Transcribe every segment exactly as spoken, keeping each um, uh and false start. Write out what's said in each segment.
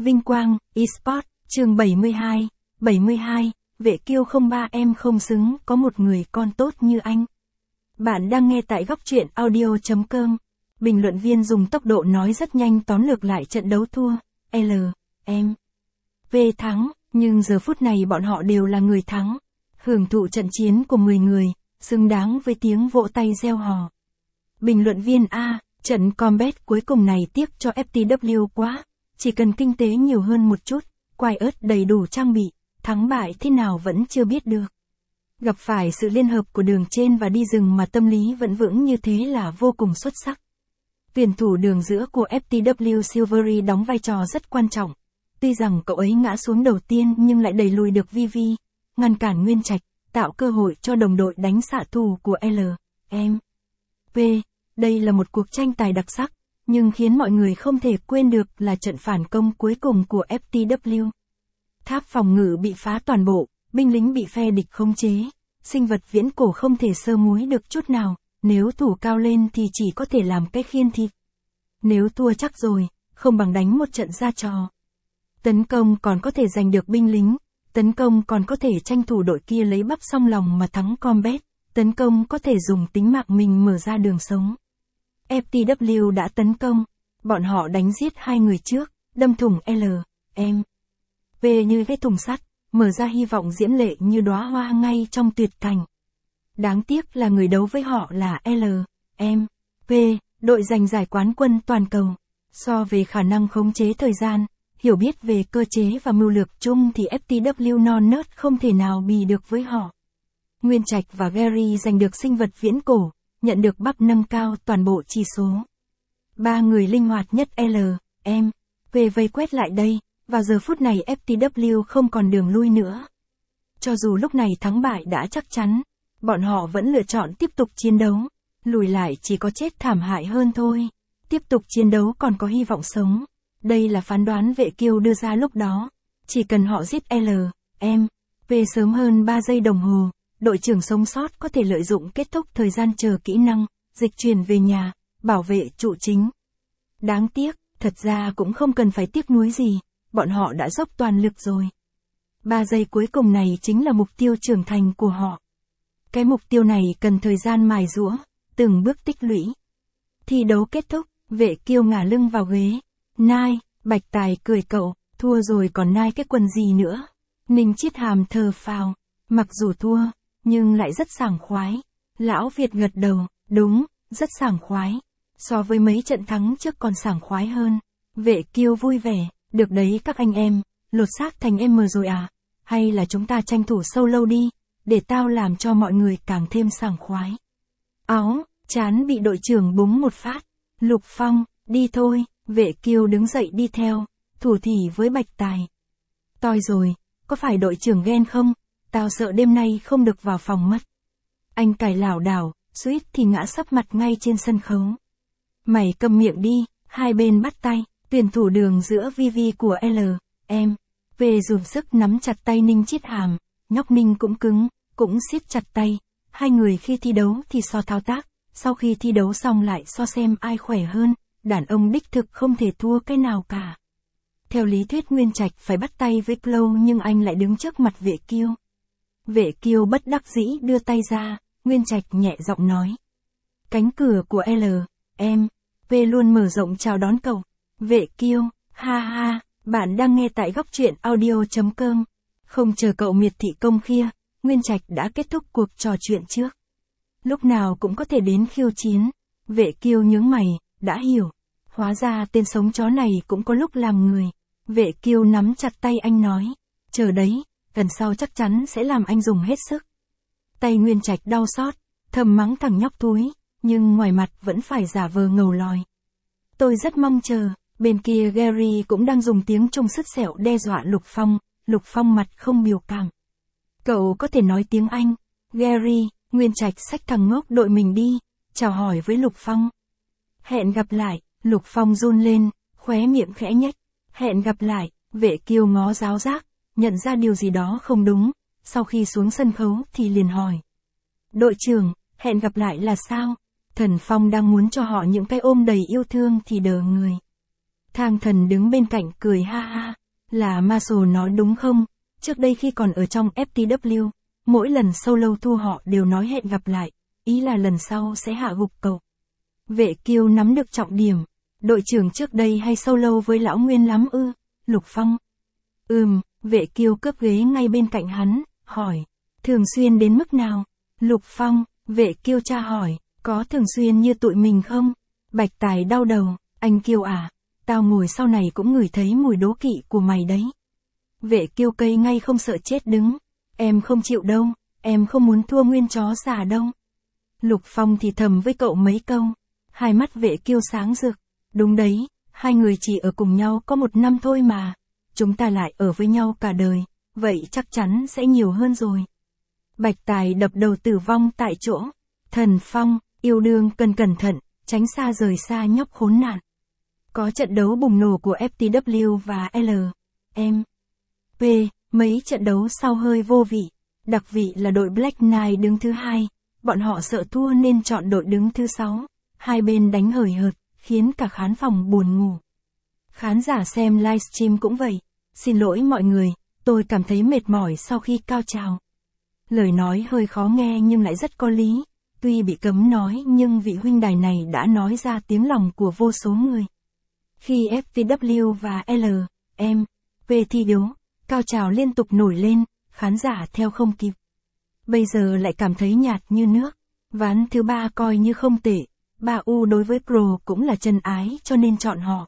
Vinh Quang, eSport, chương bảy mươi hai, bảy mươi hai, Vệ Kiêu không ba em không xứng có một người con tốt như anh. Bạn đang nghe tại góc truyện audio chấm com. Bình luận viên dùng tốc độ nói rất nhanh tóm lược lại trận đấu thua, L, M, V thắng, nhưng giờ phút này bọn họ đều là người thắng. Hưởng thụ trận chiến của mười người, xứng đáng với tiếng vỗ tay reo hò. Bình luận viên A, trận combat cuối cùng này tiếc cho ép tê vê quá, chỉ cần kinh tế nhiều hơn một chút, quai ớt đầy đủ trang bị, thắng bại thế nào vẫn chưa biết được. Gặp phải sự liên hợp của đường trên và đi rừng mà tâm lý vẫn vững như thế là vô cùng xuất sắc. Tuyển thủ đường giữa của ép tê vê Silvery đóng vai trò rất quan trọng. Tuy rằng cậu ấy ngã xuống đầu tiên nhưng lại đẩy lùi được vê vê, ngăn cản Nguyên Trạch, tạo cơ hội cho đồng đội đánh xạ thủ của L, M, V. Đây là một cuộc tranh tài đặc sắc, nhưng khiến mọi người không thể quên được là trận phản công cuối cùng của ép tê vê. Tháp phòng ngự bị phá toàn bộ, binh lính bị phe địch khống chế, sinh vật viễn cổ không thể sơ múi được chút nào, nếu thủ cao lên thì chỉ có thể làm cái khiên thịt. Nếu thua chắc rồi, không bằng đánh một trận ra trò. Tấn công còn có thể giành được binh lính, tấn công còn có thể tranh thủ đội kia lấy bắp xong lòng mà thắng combat, tấn công có thể dùng tính mạng mình mở ra đường sống. ép tê vê đã tấn công, bọn họ đánh giết hai người trước, đâm thủng L, M, V như cái thùng sắt, mở ra hy vọng diễm lệ như đóa hoa ngay trong tuyệt cảnh. Đáng tiếc là người đấu với họ là L, M, V, đội giành giải quán quân toàn cầu. So về khả năng khống chế thời gian, hiểu biết về cơ chế và mưu lược chung thì ép tê vê non nớt không thể nào bì được với họ. Nguyên Trạch và Gary giành được sinh vật viễn cổ, nhận được bắp nâng cao toàn bộ chỉ số. Ba người linh hoạt nhất L, M, V vây quét lại đây, và giờ phút này ép tê vê không còn đường lui nữa. Cho dù lúc này thắng bại đã chắc chắn, bọn họ vẫn lựa chọn tiếp tục chiến đấu, lùi lại chỉ có chết thảm hại hơn thôi. Tiếp tục chiến đấu còn có hy vọng sống. Đây là phán đoán Vệ Kiêu đưa ra lúc đó. Chỉ cần họ giết L, M, V sớm hơn ba giây đồng hồ, đội trưởng sống sót có thể lợi dụng kết thúc thời gian chờ kỹ năng, dịch chuyển về nhà, bảo vệ trụ chính. Đáng tiếc, thật ra cũng không cần phải tiếc nuối gì, bọn họ đã dốc toàn lực rồi. ba giây cuối cùng này chính là mục tiêu trưởng thành của họ. Cái mục tiêu này cần thời gian mài giũa, từng bước tích lũy. Thi đấu kết thúc, Vệ Kiêu ngả lưng vào ghế. Nai, Bạch Tài cười cậu, thua rồi còn nai cái quần gì nữa. Ninh Chiết Hàm thờ phào, mặc dù thua, nhưng lại rất sảng khoái. Lão Việt gật đầu, đúng, rất sảng khoái. So với mấy trận thắng trước còn sảng khoái hơn. Vệ Kiêu vui vẻ, được đấy các anh em, lột xác thành em mờ rồi à? Hay là chúng ta tranh thủ sâu lâu đi, để tao làm cho mọi người càng thêm sảng khoái. Áo, chán bị đội trưởng búng một phát. Lục Phong, đi thôi. Vệ Kiêu đứng dậy đi theo, thủ thỉ với Bạch Tài. Toi rồi, có phải đội trưởng ghen không? Tao sợ đêm nay không được vào phòng mất. Anh cài lảo đảo, suýt thì ngã sấp mặt ngay trên sân khấu. Mày câm miệng đi, hai bên bắt tay, tuyển thủ đường giữa vê vê của L, M, V dùng sức nắm chặt tay Ninh Chiết Hàm, nhóc Ninh cũng cứng, cũng siết chặt tay. Hai người khi thi đấu thì so thao tác, sau khi thi đấu xong lại so xem ai khỏe hơn. Đàn ông đích thực không thể thua cái nào cả. Theo lý thuyết Nguyên Trạch phải bắt tay với Plow nhưng anh lại đứng trước mặt Vệ Kiêu. Vệ Kiêu bất đắc dĩ đưa tay ra, Nguyên Trạch nhẹ giọng nói. Cánh cửa của L, M, V luôn mở rộng chào đón cậu. Vệ Kiêu, ha ha, bạn đang nghe tại góc truyện audio chấm com. Không chờ cậu miệt thị công khia, Nguyên Trạch đã kết thúc cuộc trò chuyện trước. Lúc nào cũng có thể đến khiêu chiến. Vệ Kiêu nhướng mày. Đã hiểu, hóa ra tên sống chó này cũng có lúc làm người. Vệ Kiêu nắm chặt tay anh nói, chờ đấy, lần sau chắc chắn sẽ làm anh dùng hết sức. Tay Nguyên Trạch đau xót, thầm mắng thằng nhóc túi, nhưng ngoài mặt vẫn phải giả vờ ngầu lòi. Tôi rất mong chờ, bên kia Gary cũng đang dùng tiếng Trung sứt sẹo đe dọa Lục Phong, Lục Phong mặt không biểu cảm. Cậu có thể nói tiếng Anh, Gary, Nguyên Trạch xách thằng ngốc đội mình đi, chào hỏi với Lục Phong. Hẹn gặp lại, Lục Phong run lên, khóe miệng khẽ nhếch. Hẹn gặp lại, Vệ Kiêu ngó giáo giác, nhận ra điều gì đó không đúng, sau khi xuống sân khấu thì liền hỏi. Đội trưởng, hẹn gặp lại là sao? Thần Phong đang muốn cho họ những cái ôm đầy yêu thương thì đờ người. Thang Thần đứng bên cạnh cười ha ha, là Marshall nói đúng không? Trước đây khi còn ở trong ép tê vê, mỗi lần solo thu họ đều nói hẹn gặp lại, ý là lần sau sẽ hạ gục cậu. Vệ Kiêu nắm được trọng điểm, đội trưởng trước đây hay solo với lão Nguyên lắm ư, Lục Phong. Ừm, Vệ Kiêu cướp ghế ngay bên cạnh hắn, hỏi, thường xuyên đến mức nào? Lục Phong, Vệ Kiêu tra hỏi, có thường xuyên như tụi mình không? Bạch Tài đau đầu, anh Kiêu à, tao ngồi sau này cũng ngửi thấy mùi đố kỵ của mày đấy. Vệ Kiêu cây ngay không sợ chết đứng, em không chịu đâu, em không muốn thua nguyên chó già đâu. Lục Phong thì thầm với cậu mấy câu, hai mắt Vệ Kiêu sáng rực, đúng đấy, hai người chỉ ở cùng nhau có một năm thôi mà, chúng ta lại ở với nhau cả đời, vậy chắc chắn sẽ nhiều hơn rồi. Bạch Tài đập đầu tử vong tại chỗ, Thần Phong, yêu đương cần cẩn thận, tránh xa rời xa nhóc khốn nạn. Có trận đấu bùng nổ của ép tê vê và L M P, mấy trận đấu sau hơi vô vị, đặc vị là đội Black Knight đứng thứ hai, bọn họ sợ thua nên chọn đội đứng thứ sáu, hai bên đánh hời hợt, khiến cả khán phòng buồn ngủ. Khán giả xem livestream cũng vậy, xin lỗi mọi người, tôi cảm thấy mệt mỏi sau khi cao trào. Lời nói hơi khó nghe nhưng lại rất có lý, tuy bị cấm nói nhưng vị huynh đài này đã nói ra tiếng lòng của vô số người. Khi ép tê vê và L M P thi đấu, cao trào liên tục nổi lên, khán giả theo không kịp. Bây giờ lại cảm thấy nhạt như nước, ván thứ ba coi như không tệ, ba U đối với Pro cũng là chân ái cho nên chọn họ.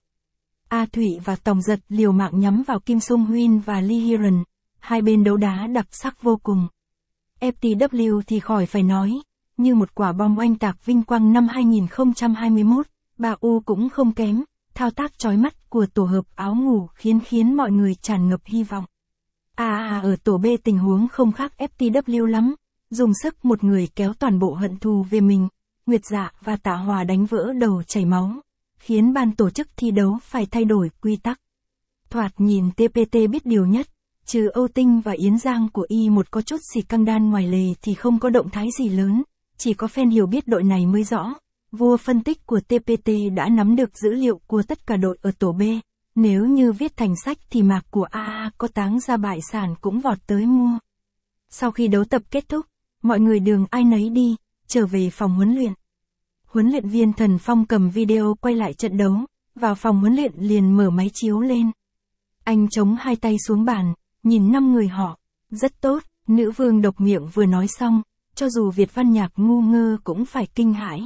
A Thủy và Tòng Giật liều mạng nhắm vào Kim Sung Huynh và Lee Hiron, hai bên đấu đá đặc sắc vô cùng. ép tê vê thì khỏi phải nói, như một quả bom oanh tạc vinh quang năm hai nghìn không trăm hai mươi mốt, ba U cũng không kém, thao tác chói mắt của tổ hợp áo ngủ khiến khiến mọi người tràn ngập hy vọng. À, à ở tổ B tình huống không khác ép tê vê lắm, dùng sức một người kéo toàn bộ hận thù về mình, Nguyệt Dạ và Tạ Hòa đánh vỡ đầu chảy máu, khiến ban tổ chức thi đấu phải thay đổi quy tắc. Thoạt nhìn tê pê tê biết điều nhất, trừ Âu Tinh và Yến Giang của Y một có chút xì căng đan ngoài lề thì không có động thái gì lớn, chỉ có fan hiểu biết đội này mới rõ. Vua phân tích của tê pê tê đã nắm được dữ liệu của tất cả đội ở tổ B, nếu như viết thành sách thì mạc của a a có táng ra bại sản cũng vọt tới mua. Sau khi đấu tập kết thúc, mọi người đường ai nấy đi, trở về phòng huấn luyện. Huấn luyện viên Thần Phong cầm video quay lại trận đấu, vào phòng huấn luyện liền mở máy chiếu lên. Anh chống hai tay xuống bàn, nhìn năm người họ, rất tốt, nữ vương độc miệng vừa nói xong, cho dù Việt Văn Nhạc ngu ngơ cũng phải kinh hãi.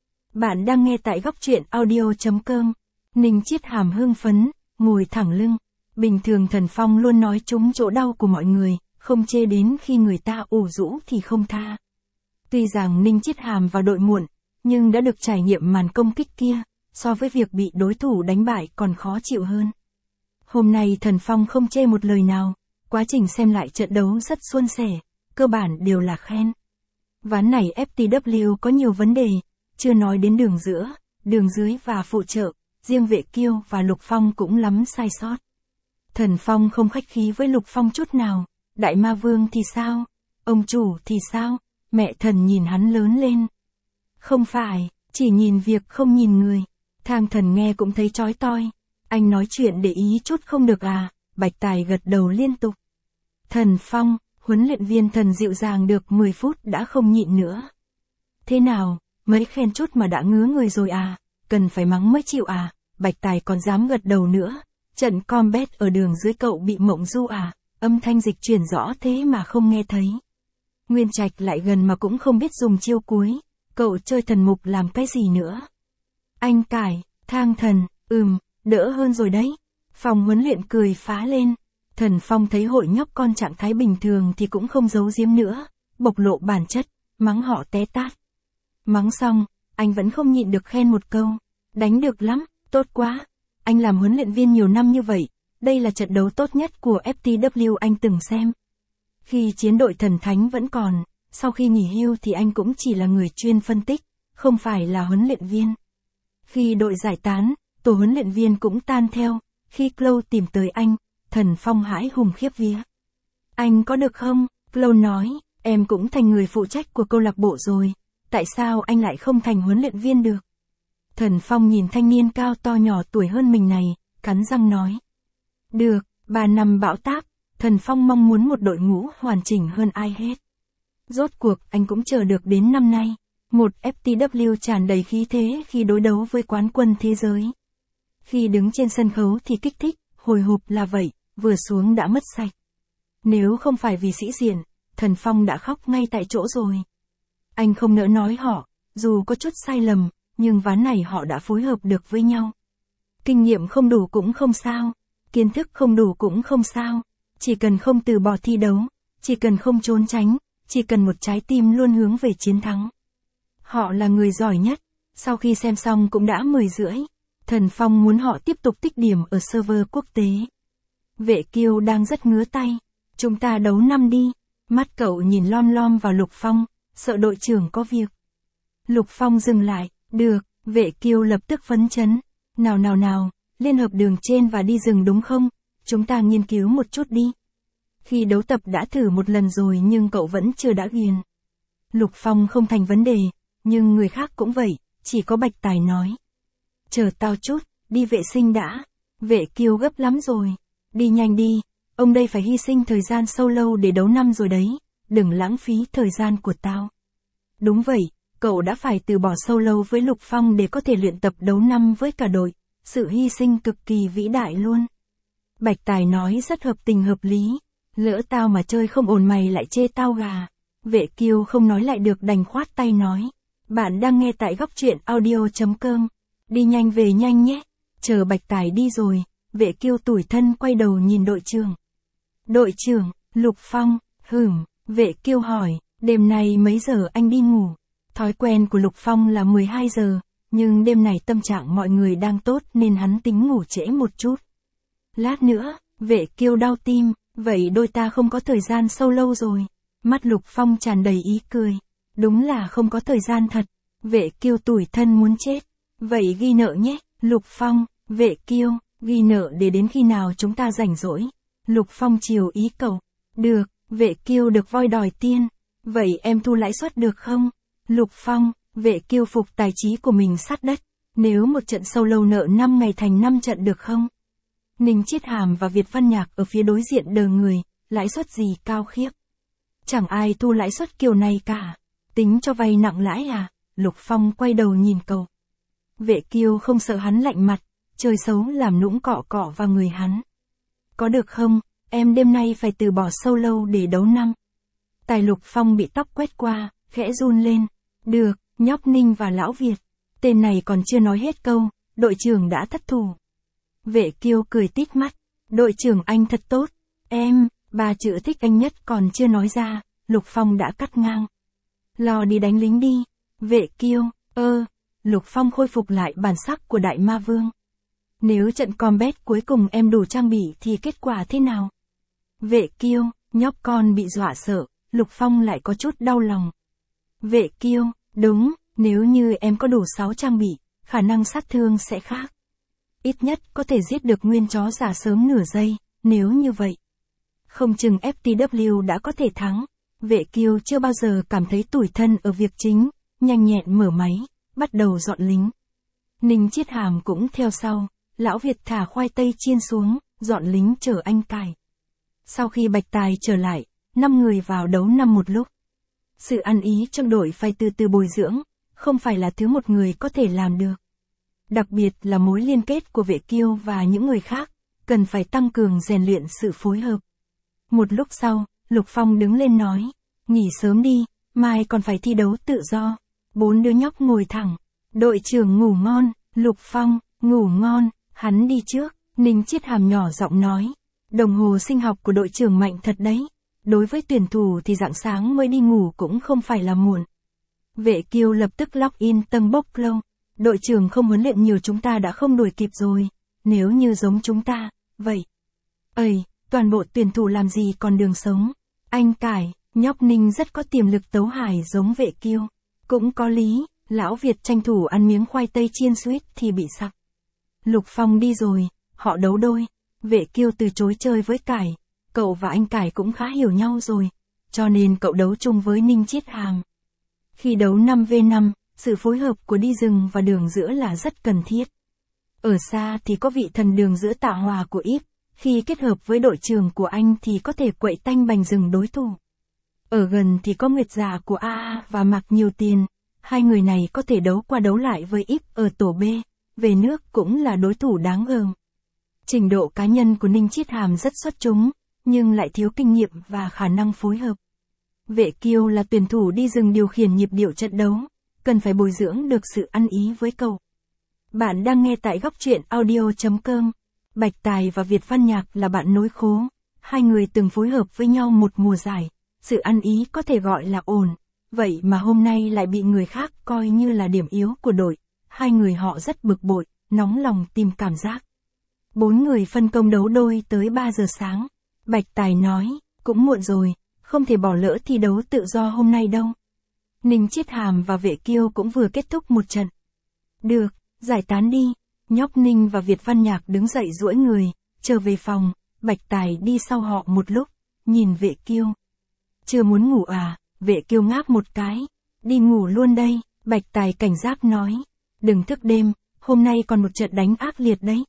Bạn đang nghe tại góc truyện audio chấm com. Ninh Chiết Hàm hưng phấn, ngồi thẳng lưng. Bình thường Thần Phong luôn nói trúng chỗ đau của mọi người, không chê đến khi người ta ủ rũ thì không tha. Tuy rằng Ninh Chiết Hàm vào đội muộn, nhưng đã được trải nghiệm màn công kích kia, so với việc bị đối thủ đánh bại còn khó chịu hơn. Hôm nay Thần Phong không chê một lời nào, quá trình xem lại trận đấu rất suôn sẻ, cơ bản đều là khen. Ván này ép tê vê có nhiều vấn đề, chưa nói đến đường giữa, đường dưới và phụ trợ, riêng Vệ Kiêu và Lục Phong cũng lắm sai sót. Thần Phong không khách khí với Lục Phong chút nào, Đại Ma Vương thì sao, ông chủ thì sao, mẹ thần nhìn hắn lớn lên. Không phải, chỉ nhìn việc không nhìn người, Thang Thần nghe cũng thấy chói toi, anh nói chuyện để ý chút không được à, Bạch Tài gật đầu liên tục. Thần Phong, huấn luyện viên Thần dịu dàng được mười phút đã không nhịn nữa. Thế nào, mấy khen chút mà đã ngứa người rồi à, cần phải mắng mới chịu à, Bạch Tài còn dám gật đầu nữa, trận combat ở đường dưới cậu bị mộng du à, âm thanh dịch chuyển rõ thế mà không nghe thấy. Nguyên Trạch lại gần mà cũng không biết dùng chiêu cuối, cậu chơi thần mục làm cái gì nữa. Anh cải, Thang Thần, ừm, đỡ hơn rồi đấy. Phòng huấn luyện cười phá lên. Thần Phong thấy hội nhóc con trạng thái bình thường thì cũng không giấu giếm nữa, bộc lộ bản chất, mắng họ té tát. Mắng xong, anh vẫn không nhịn được khen một câu, đánh được lắm, tốt quá. Anh làm huấn luyện viên nhiều năm như vậy, đây là trận đấu tốt nhất của ép tê vê anh từng xem. Khi chiến đội Thần Thánh vẫn còn, sau khi nghỉ hưu thì anh cũng chỉ là người chuyên phân tích, không phải là huấn luyện viên. Khi đội giải tán, tổ huấn luyện viên cũng tan theo, khi Chloe tìm tới anh, Thần Phong hãi hùng khiếp vía. Anh có được không? Chloe nói, em cũng thành người phụ trách của câu lạc bộ rồi, tại sao anh lại không thành huấn luyện viên được? Thần Phong nhìn thanh niên cao to nhỏ tuổi hơn mình này, cắn răng nói. Được, ba năm bão táp, Thần Phong mong muốn một đội ngũ hoàn chỉnh hơn ai hết. Rốt cuộc anh cũng chờ được đến năm nay, một ép tê vê tràn đầy khí thế khi đối đấu với quán quân thế giới. Khi đứng trên sân khấu thì kích thích, hồi hộp là vậy, vừa xuống đã mất sạch. Nếu không phải vì sĩ diện, Thần Phong đã khóc ngay tại chỗ rồi. Anh không nỡ nói họ, dù có chút sai lầm, nhưng ván này họ đã phối hợp được với nhau. Kinh nghiệm không đủ cũng không sao, kiến thức không đủ cũng không sao, chỉ cần không từ bỏ thi đấu, chỉ cần không trốn tránh, chỉ cần một trái tim luôn hướng về chiến thắng. Họ là người giỏi nhất, sau khi xem xong cũng đã mười rưỡi. Thần Phong muốn họ tiếp tục tích điểm ở server quốc tế. Vệ Kiêu đang rất ngứa tay. Chúng ta đấu năm đi. Mắt cậu nhìn lom lom vào Lục Phong, sợ đội trưởng có việc. Lục Phong dừng lại, được, Vệ Kiêu lập tức phấn chấn. Nào nào nào, liên hợp đường trên và đi rừng đúng không? Chúng ta nghiên cứu một chút đi. Khi đấu tập đã thử một lần rồi nhưng cậu vẫn chưa đã ghiền. Lục Phong không thành vấn đề, nhưng người khác cũng vậy, chỉ có Bạch Tài nói. Chờ tao chút, đi vệ sinh đã. Vệ Kiêu gấp lắm rồi. Đi nhanh đi, ông đây phải hy sinh thời gian sâu lâu để đấu năm rồi đấy, đừng lãng phí thời gian của tao. Đúng vậy, cậu đã phải từ bỏ sâu lâu với Lục Phong để có thể luyện tập đấu năm với cả đội, sự hy sinh cực kỳ vĩ đại luôn. Bạch Tài nói rất hợp tình hợp lý, lỡ tao mà chơi không ổn mày lại chê tao gà. Vệ Kiêu không nói lại được đành khoát tay nói. Bạn đang nghe tại góc truyện audio chấm com. Đi nhanh về nhanh nhé. Chờ Bạch Tài đi rồi, Vệ Kiêu tủi thân quay đầu nhìn đội trưởng. Đội trưởng, Lục Phong, hửm, Vệ Kiêu hỏi, đêm nay mấy giờ anh đi ngủ? Thói quen của Lục Phong là mười hai giờ, nhưng đêm này tâm trạng mọi người đang tốt nên hắn tính ngủ trễ một chút. Lát nữa, Vệ Kiêu đau tim, vậy đôi ta không có thời gian sâu lâu rồi. Mắt Lục Phong tràn đầy ý cười. Đúng là không có thời gian thật. Vệ Kiêu tủi thân muốn chết. Vậy ghi nợ nhé, Lục Phong, Vệ Kiêu, ghi nợ để đến khi nào chúng ta rảnh rỗi. Lục Phong chiều ý cậu. Được, Vệ Kiêu được voi đòi tiên. Vậy em thu lãi suất được không? Lục Phong, Vệ Kiêu phục tài trí của mình sát đất. Nếu một trận sâu lâu nợ năm ngày thành năm trận được không? Ninh Chiết Hàm và Việt Văn Nhạc ở phía đối diện đờ người, lãi suất gì cao khiếp. Chẳng ai thu lãi suất kiểu này cả. Tính cho vay nặng lãi à? Lục Phong quay đầu nhìn cậu. Vệ Kiêu không sợ hắn lạnh mặt, chơi xấu làm nũng cọ cọ vào người hắn. Có được không, em đêm nay phải từ bỏ sâu lâu để đấu năm. Tài Lục Phong bị tóc quét qua, khẽ run lên. Được, nhóc Ninh và lão Việt. Tên này còn chưa nói hết câu, đội trưởng đã thất thủ. Vệ Kiêu cười tít mắt. Đội trưởng anh thật tốt. Em, ba chữ thích anh nhất còn chưa nói ra, Lục Phong đã cắt ngang. Lo đi đánh lính đi. Vệ Kiêu, ơ, Lục Phong khôi phục lại bản sắc của Đại Ma Vương. Nếu trận combat cuối cùng em đủ trang bị thì kết quả thế nào? Vệ Kiêu, nhóc con bị dọa sợ, Lục Phong lại có chút đau lòng. Vệ Kiêu, đúng, nếu như em có đủ sáu trang bị, khả năng sát thương sẽ khác. Ít nhất có thể giết được nguyên chó giả sớm nửa giây, nếu như vậy. Không chừng ép tê vê đã có thể thắng. Vệ Kiêu chưa bao giờ cảm thấy tủi thân ở việc chính, nhanh nhẹn mở máy, bắt đầu dọn lính. Ninh Chiết Hàm cũng theo sau, lão Việt thả khoai tây chiên xuống, dọn lính chờ anh cài. Sau khi Bạch Tài trở lại, năm người vào đấu năm một lúc. Sự ăn ý trong đội phải từ từ bồi dưỡng, không phải là thứ một người có thể làm được. Đặc biệt là mối liên kết của Vệ Kiêu và những người khác, cần phải tăng cường rèn luyện sự phối hợp. Một lúc sau, Lục Phong đứng lên nói, nghỉ sớm đi, mai còn phải thi đấu tự do. Bốn đứa nhóc ngồi thẳng, đội trưởng ngủ ngon, Lục Phong, ngủ ngon, hắn đi trước, Ninh Chiết Hàm nhỏ giọng nói. Đồng hồ sinh học của đội trưởng mạnh thật đấy, đối với tuyển thủ thì rạng sáng mới đi ngủ cũng không phải là muộn. Vệ Kiêu lập tức login Tân Bốc Lâu, đội trưởng không huấn luyện nhiều chúng ta đã không đuổi kịp rồi, nếu như giống chúng ta, vậy. Ây, toàn bộ tuyển thủ làm gì còn đường sống, anh cải, nhóc Ninh rất có tiềm lực tấu hài giống Vệ Kiêu. Cũng có lý, lão Việt tranh thủ ăn miếng khoai tây chiên suýt thì bị sặc. Lục Phong đi rồi, họ đấu đôi, Vệ Kiêu từ chối chơi với cải, cậu và anh cải cũng khá hiểu nhau rồi, cho nên cậu đấu chung với Ninh Chiết Hàm. Khi đấu năm vs năm, sự phối hợp của đi rừng và đường giữa là rất cần thiết. Ở xa thì có vị thần đường giữa tạ hòa của Íp, khi kết hợp với đội trưởng của anh thì có thể quậy tanh bành rừng đối thủ. Ở gần thì có Nguyệt Giả của a a và Mạc Nhiều Tiền, hai người này có thể đấu qua đấu lại với Íp ở tổ B, về nước cũng là đối thủ đáng gờm. Trình độ cá nhân của Ninh Chiết Hàm rất xuất chúng, nhưng lại thiếu kinh nghiệm và khả năng phối hợp. Vệ Kiêu là tuyển thủ đi rừng điều khiển nhịp điệu trận đấu, cần phải bồi dưỡng được sự ăn ý với cậu. Bạn đang nghe tại góc truyện audio chấm com. Bạch Tài và Việt Văn Nhạc là bạn nối khố, hai người từng phối hợp với nhau một mùa giải, sự ăn ý có thể gọi là ổn, vậy mà hôm nay lại bị người khác coi như là điểm yếu của đội, hai người họ rất bực bội, nóng lòng tìm cảm giác. Bốn người phân công đấu đôi tới ba giờ sáng, Bạch Tài nói, cũng muộn rồi, không thể bỏ lỡ thi đấu tự do hôm nay đâu. Ninh Chiết Hàm và Vệ Kiêu cũng vừa kết thúc một trận. Được, giải tán đi. Nhóc Ninh và Việt Văn Nhạc đứng dậy duỗi người, trở về phòng, Bạch Tài đi sau họ một lúc, nhìn Vệ Kiêu. Chưa muốn ngủ à, Vệ Kiêu ngáp một cái, đi ngủ luôn đây, Bạch Tài cảnh giác nói, đừng thức đêm, hôm nay còn một trận đánh ác liệt đấy.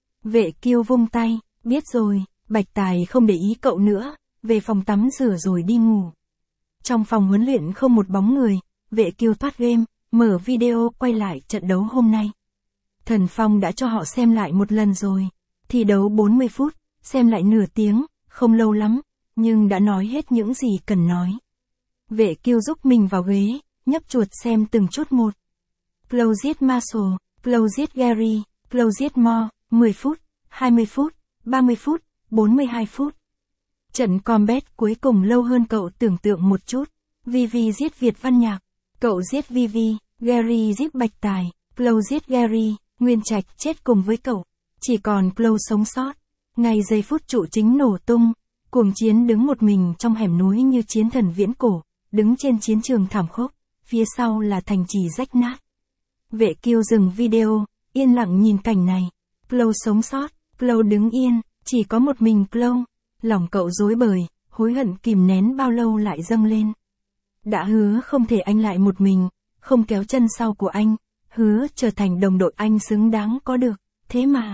Vệ Kiêu vung tay, biết rồi, Bạch Tài không để ý cậu nữa, về phòng tắm rửa rồi đi ngủ. Trong phòng huấn luyện không một bóng người, Vệ Kiêu thoát game, mở video quay lại trận đấu hôm nay. Thần Phong đã cho họ xem lại một lần rồi. Thi đấu bốn mươi phút, xem lại nửa tiếng, không lâu lắm, nhưng đã nói hết những gì cần nói. Vệ Kiêu giúp mình vào ghế, nhấp chuột xem từng chút một. Close it Marshall, close it Gary, close it Moore, mười phút, hai mươi phút, ba mươi phút, bốn mươi hai phút. Trận combat cuối cùng lâu hơn cậu tưởng tượng một chút. Vivi giết Việt Văn Nhạc, cậu giết Vivi, Gary giết Bạch Tài, Close giết Gary, Nguyên Trạch chết cùng với cậu. Chỉ còn Close sống sót. Ngay giây phút trụ chính nổ tung, cuồng chiến đứng một mình trong hẻm núi như chiến thần viễn cổ, đứng trên chiến trường thảm khốc, phía sau là thành trì rách nát. Vệ Kiêu dừng video, yên lặng nhìn cảnh này. Close sống sót, Close đứng yên, chỉ có một mình Close. Lòng cậu rối bời, hối hận kìm nén bao lâu lại dâng lên. Đã hứa không thể anh lại một mình, không kéo chân sau của anh, hứa trở thành đồng đội anh xứng đáng có được, thế mà.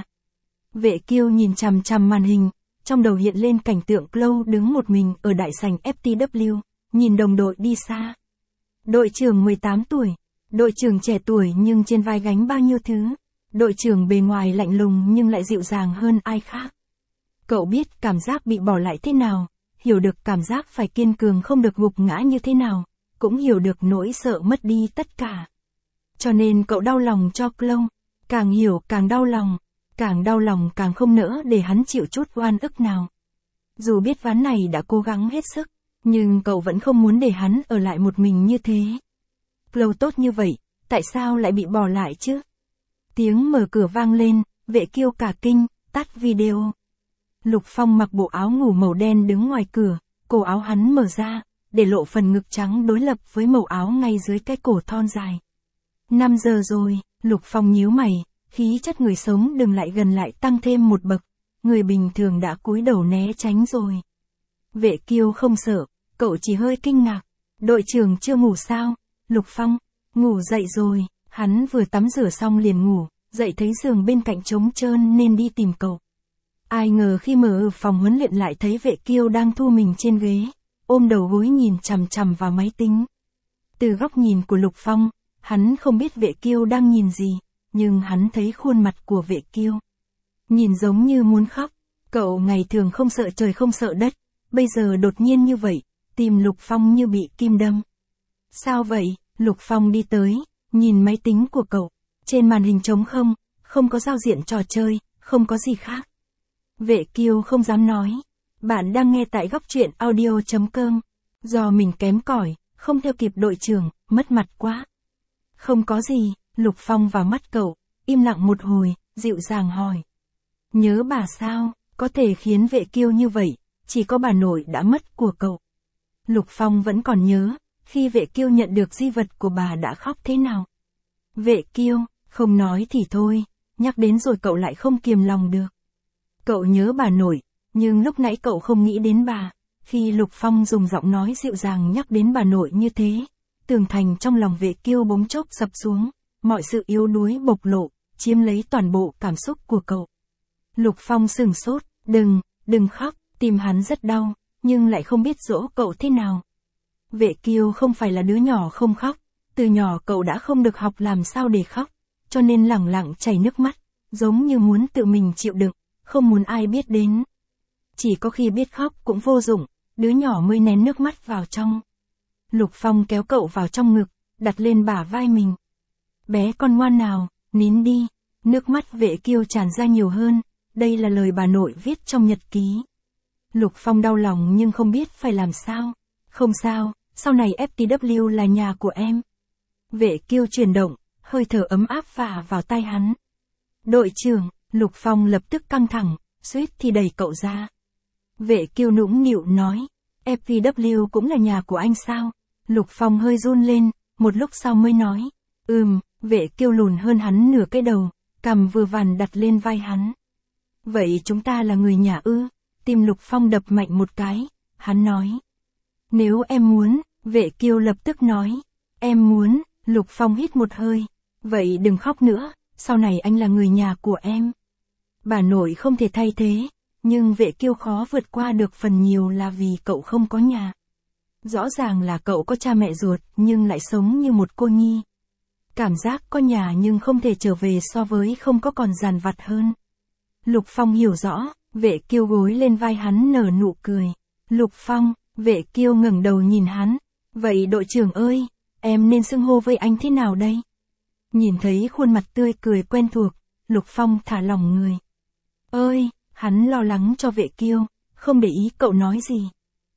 Vệ Kiêu nhìn chằm chằm màn hình, trong đầu hiện lên cảnh tượng Close đứng một mình ở đại sảnh ép tê vê, nhìn đồng đội đi xa. Đội trưởng mười tám tuổi, đội trưởng trẻ tuổi nhưng trên vai gánh bao nhiêu thứ, đội trưởng bề ngoài lạnh lùng nhưng lại dịu dàng hơn ai khác. Cậu biết cảm giác bị bỏ lại thế nào, hiểu được cảm giác phải kiên cường không được gục ngã như thế nào, cũng hiểu được nỗi sợ mất đi tất cả. Cho nên cậu đau lòng cho Close, càng hiểu càng đau lòng, càng đau lòng càng không nỡ để hắn chịu chút oan ức nào. Dù biết ván này đã cố gắng hết sức, nhưng cậu vẫn không muốn để hắn ở lại một mình như thế. Close tốt như vậy, tại sao lại bị bỏ lại chứ? Tiếng mở cửa vang lên, Vệ Kiêu cả kinh, tắt video. Lục Phong mặc bộ áo ngủ màu đen đứng ngoài cửa, cổ áo hắn mở ra, để lộ phần ngực trắng đối lập với màu áo ngay dưới cái cổ thon dài. năm giờ rồi, Lục Phong nhíu mày, khí chất người sống đừng lại gần lại tăng thêm một bậc, người bình thường đã cúi đầu né tránh rồi. Vệ Kiêu không sợ, cậu chỉ hơi kinh ngạc, đội trưởng chưa ngủ sao? Lục Phong, ngủ dậy rồi, hắn vừa tắm rửa xong liền ngủ, dậy thấy giường bên cạnh trống trơn nên đi tìm cậu. Ai ngờ khi mở phòng huấn luyện lại thấy Vệ Kiêu đang thu mình trên ghế, ôm đầu gối nhìn chằm chằm vào máy tính. Từ góc nhìn của Lục Phong, hắn không biết Vệ Kiêu đang nhìn gì, nhưng hắn thấy khuôn mặt của Vệ Kiêu. Nhìn giống như muốn khóc, cậu ngày thường không sợ trời không sợ đất, bây giờ đột nhiên như vậy, tim Lục Phong như bị kim đâm. Sao vậy? Lục Phong đi tới, nhìn máy tính của cậu, trên màn hình trống không, không có giao diện trò chơi, không có gì khác. Vệ Kiêu không dám nói. Bạn đang nghe tại góc truyện audio chấm com. Do mình kém cỏi, không theo kịp đội trưởng, mất mặt quá. Không có gì, Lục Phong vào mắt cậu, im lặng một hồi, dịu dàng hỏi. Nhớ bà sao, có thể khiến Vệ Kiêu như vậy, chỉ có bà nội đã mất của cậu. Lục Phong vẫn còn nhớ, khi Vệ Kiêu nhận được di vật của bà đã khóc thế nào. Vệ Kiêu, không nói thì thôi, nhắc đến rồi cậu lại không kiềm lòng được. Cậu nhớ bà nội, nhưng lúc nãy cậu không nghĩ đến bà. Khi Lục Phong dùng giọng nói dịu dàng nhắc đến bà nội như thế, tường thành trong lòng Vệ Kiêu bỗng chốc sập xuống, mọi sự yếu đuối bộc lộ, chiếm lấy toàn bộ cảm xúc của cậu. Lục Phong sửng sốt, đừng, đừng khóc, tim hắn rất đau, nhưng lại không biết dỗ cậu thế nào. Vệ Kiêu không phải là đứa nhỏ không khóc, từ nhỏ cậu đã không được học làm sao để khóc, cho nên lẳng lặng chảy nước mắt, giống như muốn tự mình chịu đựng, không muốn ai biết đến. Chỉ có khi biết khóc cũng vô dụng, đứa nhỏ mới nén nước mắt vào trong. Lục Phong kéo cậu vào trong ngực, đặt lên bả vai mình. Bé con ngoan nào, nín đi. Nước mắt Vệ Kiêu tràn ra nhiều hơn, đây là lời bà nội viết trong nhật ký. Lục Phong đau lòng nhưng không biết phải làm sao. Không sao, sau này ép tê vê là nhà của em. Vệ Kiêu chuyển động, hơi thở ấm áp phả vào tai hắn. Đội trưởng, Lục Phong lập tức căng thẳng, suýt thì đẩy cậu ra. Vệ Kiêu nũng nịu nói, ép tê vê cũng là nhà của anh sao? Lục Phong hơi run lên, một lúc sau mới nói, ừm. Vệ Kiêu lùn hơn hắn nửa cái đầu, cằm vừa vặn đặt lên vai hắn. Vậy chúng ta là người nhà ư? Tim Lục Phong đập mạnh một cái, hắn nói. Nếu em muốn, Vệ Kiêu lập tức nói. Em muốn, Lục Phong hít một hơi. Vậy đừng khóc nữa, sau này anh là người nhà của em. Bà nội không thể thay thế, nhưng Vệ Kiêu khó vượt qua được phần nhiều là vì cậu không có nhà. Rõ ràng là cậu có cha mẹ ruột nhưng lại sống như một cô nhi. Cảm giác có nhà nhưng không thể trở về so với không có còn dằn vặt hơn. Lục Phong hiểu rõ, Vệ Kiêu gối lên vai hắn nở nụ cười. Lục Phong, Vệ Kiêu ngẩng đầu nhìn hắn. Vậy đội trưởng ơi, em nên xưng hô với anh thế nào đây? Nhìn thấy khuôn mặt tươi cười quen thuộc, Lục Phong thả lỏng người. Ơi, hắn lo lắng cho Vệ Kiêu, không để ý cậu nói gì.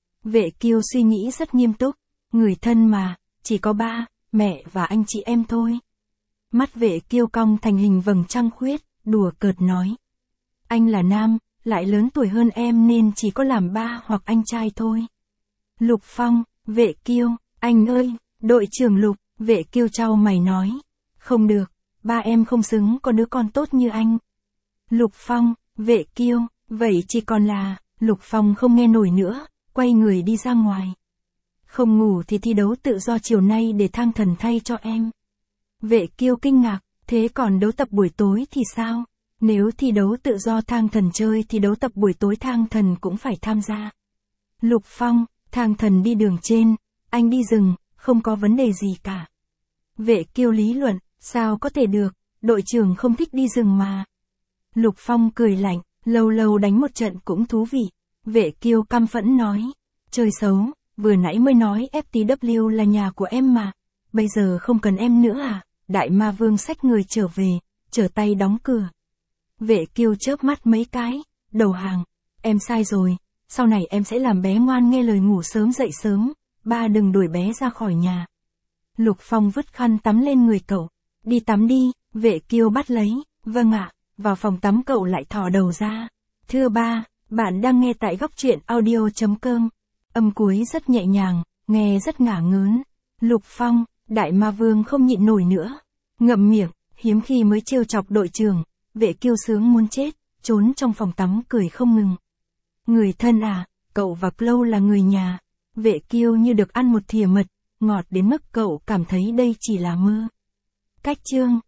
Vệ Kiêu suy nghĩ rất nghiêm túc, người thân mà, chỉ có ba, mẹ và anh chị em thôi. Mắt Vệ Kiêu cong thành hình vầng trăng khuyết, đùa cợt nói. Anh là nam, lại lớn tuổi hơn em nên chỉ có làm ba hoặc anh trai thôi. Lục Phong, Vệ Kiêu, anh ơi, đội trưởng Lục, Vệ Kiêu trao mày nói. Không được, ba em không xứng có đứa con tốt như anh. Lục Phong, Vệ Kiêu, vậy chỉ còn là, Lục Phong không nghe nổi nữa, quay người đi ra ngoài. Không ngủ thì thi đấu tự do chiều nay để Thang Thần thay cho em. Vệ Kiêu kinh ngạc, thế còn đấu tập buổi tối thì sao? Nếu thi đấu tự do Thang Thần chơi thì đấu tập buổi tối Thang Thần cũng phải tham gia. Lục Phong, Thang Thần đi đường trên, anh đi rừng, không có vấn đề gì cả. Vệ Kiêu lý luận, sao có thể được, đội trưởng không thích đi rừng mà. Lục Phong cười lạnh, lâu lâu đánh một trận cũng thú vị. Vệ Kiêu căm phẫn nói, chơi xấu, vừa nãy mới nói ép tê vê là nhà của em mà, bây giờ không cần em nữa à? Đại Ma Vương xách người trở về, trở tay đóng cửa. Vệ Kiêu chớp mắt mấy cái, đầu hàng, em sai rồi, sau này em sẽ làm bé ngoan nghe lời ngủ sớm dậy sớm, ba đừng đuổi bé ra khỏi nhà. Lục Phong vứt khăn tắm lên người cậu, đi tắm đi. Vệ Kiêu bắt lấy, vâng ạ, vào phòng tắm cậu lại thò đầu ra. Thưa ba, bạn đang nghe tại góc truyện audio chấm com. Âm cuối rất nhẹ nhàng, nghe rất ngả ngớn. Lục Phong, Đại Ma Vương không nhịn nổi nữa. Ngậm miệng, hiếm khi mới trêu chọc đội trưởng. Vệ Kiêu sướng muốn chết, trốn trong phòng tắm cười không ngừng. Người thân à, cậu và Chloe là người nhà. Vệ Kiêu như được ăn một thìa mật, ngọt đến mức cậu cảm thấy đây chỉ là mơ. Cách chương